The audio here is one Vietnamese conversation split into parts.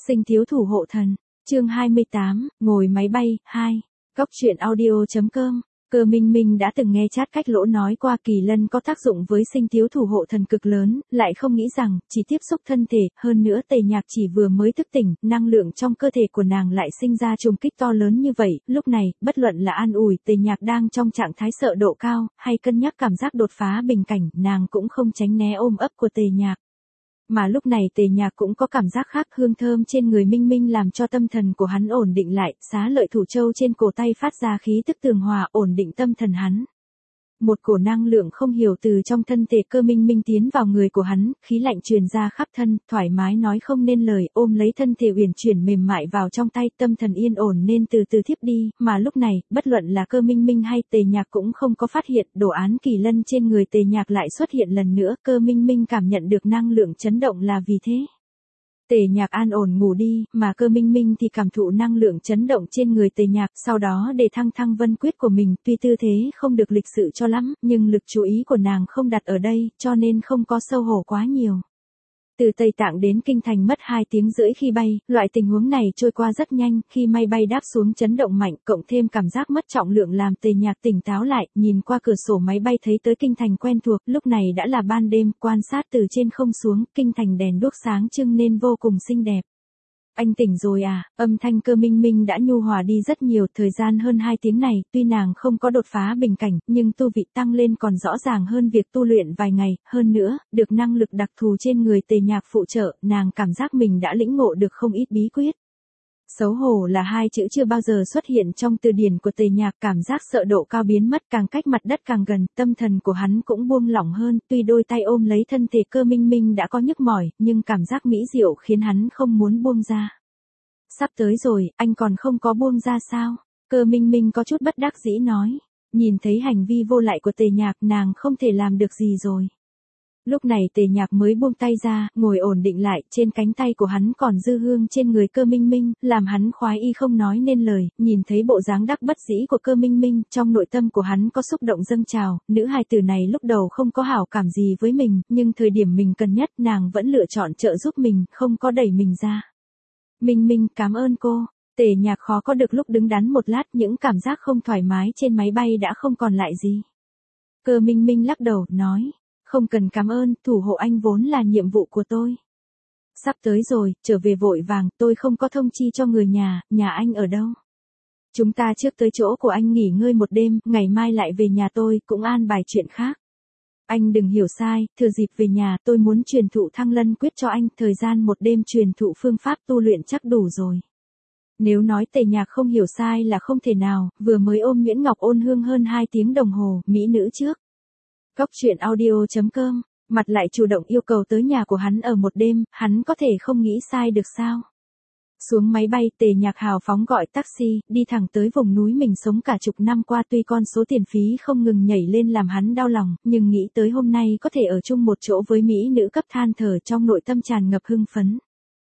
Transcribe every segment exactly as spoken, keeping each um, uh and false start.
Sinh thiếu thủ hộ thần, chương hai mươi tám, ngồi máy bay, hai. Góc truyện audio chấm com. Cơ Minh Minh đã từng nghe Chát Cách Lỗ nói qua kỳ lân có tác dụng với sinh thiếu thủ hộ thần cực lớn, lại không nghĩ rằng, chỉ tiếp xúc thân thể, hơn nữa Tề Nhạc chỉ vừa mới thức tỉnh, năng lượng trong cơ thể của nàng lại sinh ra trùng kích to lớn như vậy, lúc này, bất luận là an ủi Tề Nhạc đang trong trạng thái sợ độ cao, hay cân nhắc cảm giác đột phá bình cảnh, nàng cũng không tránh né ôm ấp của Tề Nhạc. Mà lúc này Tề Nhạc cũng có cảm giác khác, hương thơm trên người Minh Minh làm cho tâm thần của hắn ổn định lại, xá lợi thủ châu trên cổ tay phát ra khí tức tường hòa ổn định tâm thần hắn. Một cổ năng lượng không hiểu từ trong thân thể Cơ Minh Minh tiến vào người của hắn, khí lạnh truyền ra khắp thân, thoải mái nói không nên lời, ôm lấy thân thể uyển chuyển mềm mại vào trong tay, tâm thần yên ổn nên từ từ thiếp đi, mà lúc này, bất luận là Cơ Minh Minh hay Tề Nhạc cũng không có phát hiện, đồ án kỳ lân trên người Tề Nhạc lại xuất hiện lần nữa, Cơ Minh Minh cảm nhận được năng lượng chấn động là vì thế. Tề Nhạc an ổn ngủ đi, mà Cơ Minh Minh thì cảm thụ năng lượng chấn động trên người Tề Nhạc, sau đó để thăng thăng vân quyết của mình, tuy tư thế không được lịch sự cho lắm, nhưng lực chú ý của nàng không đặt ở đây, cho nên không có xấu hổ quá nhiều. Từ Tây Tạng đến Kinh Thành mất hai tiếng rưỡi khi bay, loại tình huống này trôi qua rất nhanh, khi máy bay đáp xuống chấn động mạnh, cộng thêm cảm giác mất trọng lượng làm Tề Nhạc tỉnh táo lại, nhìn qua cửa sổ máy bay thấy tới Kinh Thành quen thuộc, lúc này đã là ban đêm, quan sát từ trên không xuống, Kinh Thành đèn đuốc sáng trưng nên vô cùng xinh đẹp. Anh tỉnh rồi à, âm thanh Cơ Minh Minh đã nhu hòa đi rất nhiều, thời gian hơn hai tiếng này, tuy nàng không có đột phá bình cảnh, nhưng tu vị tăng lên còn rõ ràng hơn việc tu luyện vài ngày, hơn nữa, được năng lực đặc thù trên người Tề Nhạc phụ trợ, nàng cảm giác mình đã lĩnh ngộ được không ít bí quyết. Xấu hổ là hai chữ chưa bao giờ xuất hiện trong từ điển của Tề Nhạc, cảm giác sợ độ cao biến mất, càng cách mặt đất càng gần, tâm thần của hắn cũng buông lỏng hơn, tuy đôi tay ôm lấy thân thể Cơ Minh Minh đã có nhức mỏi, nhưng cảm giác mỹ diệu khiến hắn không muốn buông ra. Sắp tới rồi, anh còn không có buông ra sao? Cơ Minh Minh có chút bất đắc dĩ nói, nhìn thấy hành vi vô lại của Tề Nhạc nàng không thể làm được gì rồi. Lúc này Tề Nhạc mới buông tay ra, ngồi ổn định lại, trên cánh tay của hắn còn dư hương trên người Cơ Minh Minh, làm hắn khoái y không nói nên lời, nhìn thấy bộ dáng đắc bất dĩ của Cơ Minh Minh, trong nội tâm của hắn có xúc động dâng trào, nữ hài tử này lúc đầu không có hảo cảm gì với mình, nhưng thời điểm mình cần nhất nàng vẫn lựa chọn trợ giúp mình, không có đẩy mình ra. Minh Minh, cảm ơn cô. Tề Nhạc khó có được lúc đứng đắn một lát, những cảm giác không thoải mái trên máy bay đã không còn lại gì. Cơ Minh Minh lắc đầu, nói, không cần cảm ơn, thủ hộ anh vốn là nhiệm vụ của tôi. Sắp tới rồi, trở về vội vàng, tôi không có thông chi cho người nhà, nhà anh ở đâu. Chúng ta trước tới chỗ của anh nghỉ ngơi một đêm, ngày mai lại về nhà tôi, cũng an bài chuyện khác. Anh đừng hiểu sai, thừa dịp về nhà tôi muốn truyền thụ Thăng Lân Quyết cho anh, thời gian một đêm truyền thụ phương pháp tu luyện chắc đủ rồi. Nếu nói Tề Nhạc không hiểu sai là không thể nào, vừa mới ôm Nguyễn Ngọc Ôn Hương hơn hai tiếng đồng hồ, mỹ nữ trước. Góc truyện audio chấm com, mặt lại chủ động yêu cầu tới nhà của hắn ở một đêm, hắn có thể không nghĩ sai được sao? Xuống máy bay, Tề Nhạc hào phóng gọi taxi, đi thẳng tới vùng núi mình sống cả chục năm qua, tuy con số tiền phí không ngừng nhảy lên làm hắn đau lòng, nhưng nghĩ tới hôm nay có thể ở chung một chỗ với mỹ nữ cấp than thở trong nội tâm tràn ngập hưng phấn.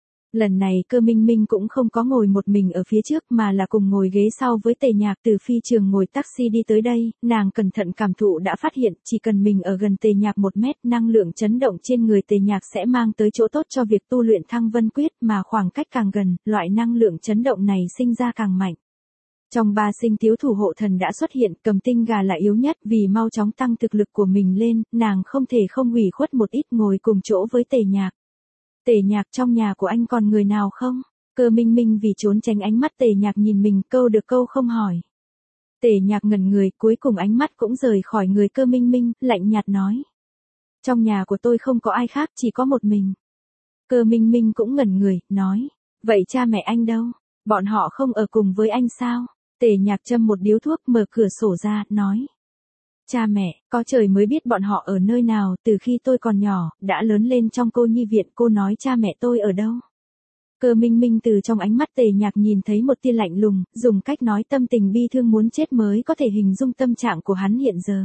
Lần này Cơ Minh Minh cũng không có ngồi một mình ở phía trước mà là cùng ngồi ghế sau với Tề Nhạc, từ phi trường ngồi taxi đi tới đây, nàng cẩn thận cảm thụ đã phát hiện, chỉ cần mình ở gần Tề Nhạc một mét, năng lượng chấn động trên người Tề Nhạc sẽ mang tới chỗ tốt cho việc tu luyện Thăng Vân Quyết, mà khoảng cách càng gần, loại năng lượng chấn động này sinh ra càng mạnh. Trong ba sinh thiếu thủ hộ thần đã xuất hiện, Cầm Tinh Gà là yếu nhất, vì mau chóng tăng thực lực của mình lên, nàng không thể không hủy khuất một ít ngồi cùng chỗ với Tề Nhạc. Tề Nhạc, trong nhà của anh còn người nào không? Cơ Minh Minh vì trốn tránh ánh mắt Tề Nhạc nhìn mình, câu được câu không hỏi. Tề Nhạc ngẩn người, cuối cùng ánh mắt cũng rời khỏi người Cơ Minh Minh, lạnh nhạt nói. Trong nhà của tôi không có ai khác, chỉ có một mình. Cơ Minh Minh cũng ngẩn người, nói. Vậy cha mẹ anh đâu? Bọn họ không ở cùng với anh sao? Tề Nhạc châm một điếu thuốc, mở cửa sổ ra, nói. Cha mẹ, có trời mới biết bọn họ ở nơi nào, từ khi tôi còn nhỏ, đã lớn lên trong cô nhi viện, cô nói cha mẹ tôi ở đâu. Cơ Minh Minh từ trong ánh mắt Tề Nhạc nhìn thấy một tia lạnh lùng, dùng cách nói tâm tình bi thương muốn chết mới có thể hình dung tâm trạng của hắn hiện giờ.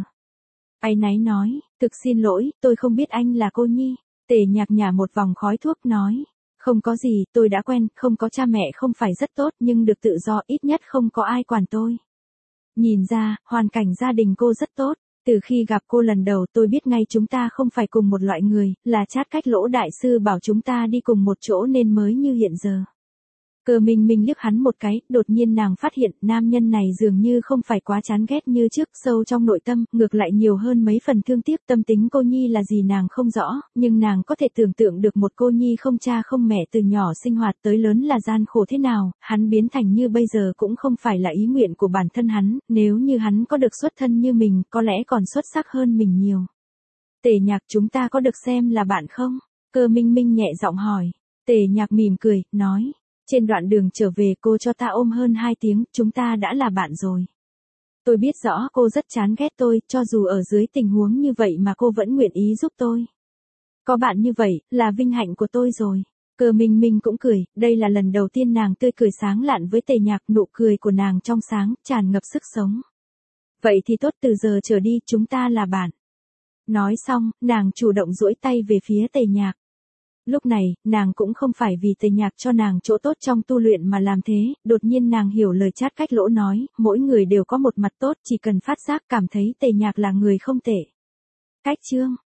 Áy náy nói, thực xin lỗi, tôi không biết anh là cô nhi. Tề Nhạc nhả một vòng khói thuốc nói, không có gì, tôi đã quen, không có cha mẹ không phải rất tốt, nhưng được tự do, ít nhất không có ai quản tôi. Nhìn ra, hoàn cảnh gia đình cô rất tốt, từ khi gặp cô lần đầu tôi biết ngay chúng ta không phải cùng một loại người, là Chát Cách Lỗ đại sư bảo chúng ta đi cùng một chỗ nên mới như hiện giờ. Cơ Minh Minh liếc hắn một cái, đột nhiên nàng phát hiện nam nhân này dường như không phải quá chán ghét như trước, sâu trong nội tâm, ngược lại nhiều hơn mấy phần thương tiếc. Tâm tính cô nhi là gì nàng không rõ, nhưng nàng có thể tưởng tượng được một cô nhi không cha không mẹ từ nhỏ sinh hoạt tới lớn là gian khổ thế nào, hắn biến thành như bây giờ cũng không phải là ý nguyện của bản thân hắn, nếu như hắn có được xuất thân như mình, có lẽ còn xuất sắc hơn mình nhiều. Tề Nhạc, chúng ta có được xem là bạn không? Cơ Minh Minh nhẹ giọng hỏi. Tề Nhạc mỉm cười, nói. Trên đoạn đường trở về cô cho ta ôm hơn hai tiếng, chúng ta đã là bạn rồi. Tôi biết rõ cô rất chán ghét tôi, cho dù ở dưới tình huống như vậy mà cô vẫn nguyện ý giúp tôi. Có bạn như vậy, là vinh hạnh của tôi rồi. Cơ Minh Minh cũng cười, đây là lần đầu tiên nàng tươi cười sáng lạn với Tề Nhạc, nụ cười của nàng trong sáng, tràn ngập sức sống. Vậy thì tốt, từ giờ trở đi, chúng ta là bạn. Nói xong, nàng chủ động duỗi tay về phía Tề Nhạc. Lúc này, nàng cũng không phải vì Tề Nhạc cho nàng chỗ tốt trong tu luyện mà làm thế, đột nhiên nàng hiểu lời Chát Cách Lỗ nói, mỗi người đều có một mặt tốt, chỉ cần phát giác cảm thấy Tề Nhạc là người không tệ. Cách chương